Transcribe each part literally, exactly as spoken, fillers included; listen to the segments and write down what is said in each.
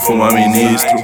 fuma ministro.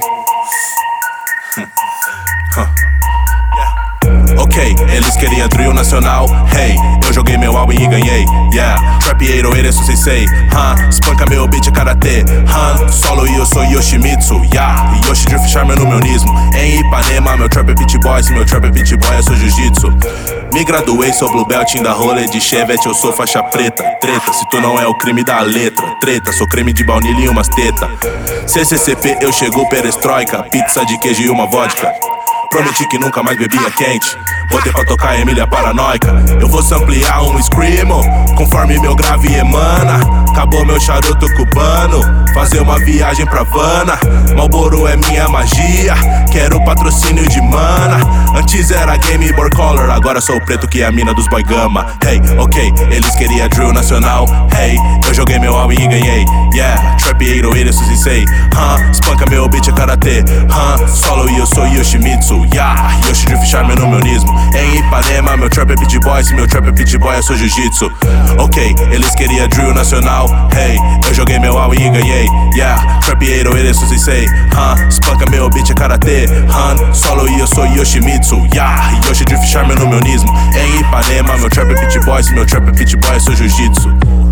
Ok, eles queriam trio nacional. Hey, eu joguei meu álbum e ganhei. Yeah, trap eighty eight, isso sei. Huh, espanca meu beat karatê. Huh, solo e eu sou Yoshimitsu. Yeah, Yoshi Drift Charmer no meu nismo. Em Ipanema, meu trap é beat boy. Se meu trap é beat boy, eu sou jiu-jitsu. Me graduei, sou blue belt, da rolê de Chevette, eu sou faixa preta. Treta, se tu não é o crime da letra. Treta, sou creme de baunilha e umas teta. C C C P, eu chegou perestroika. Pizza de queijo e uma vodka. Prometi que nunca mais bebia quente. Botei pra tocar Emília Paranoica. Eu vou samplear um screamo conforme meu grave emana. Acabou meu charuto cubano. Fazer uma viagem pra Havana. Marlboro é minha magia. Quero patrocínio de mana. Antes era Game Boy Color, agora sou o preto que é a mina dos boy gama. Hey, ok, eles queriam drill nacional. Hey, eu joguei meu álbum e ganhei. Yeah, trap eighty eight, isso sei. Huh, espanca meu beat é karatê. Huh, solo e eu sou Yoshimitsu. Yeah, Yoshi Drift Charmer no meu nismo. Em Ipanema, meu trap é beat boy. Se meu trap é beat boy, eu sou jiu-jitsu. Ok, eles queriam drill nacional. Hey, eu joguei meu álbum e ganhei. Yeah, trap eighty eight, isso sei. Huh, espanca meu beat é karatê. Huh, solo e eu sou Yoshimitsu. Yeah, Yoshi Drift Charmer no meu nismo. Em Ipanema, meu trap é beat boy. Se meu trap é beat boy, eu sou jiu-jitsu.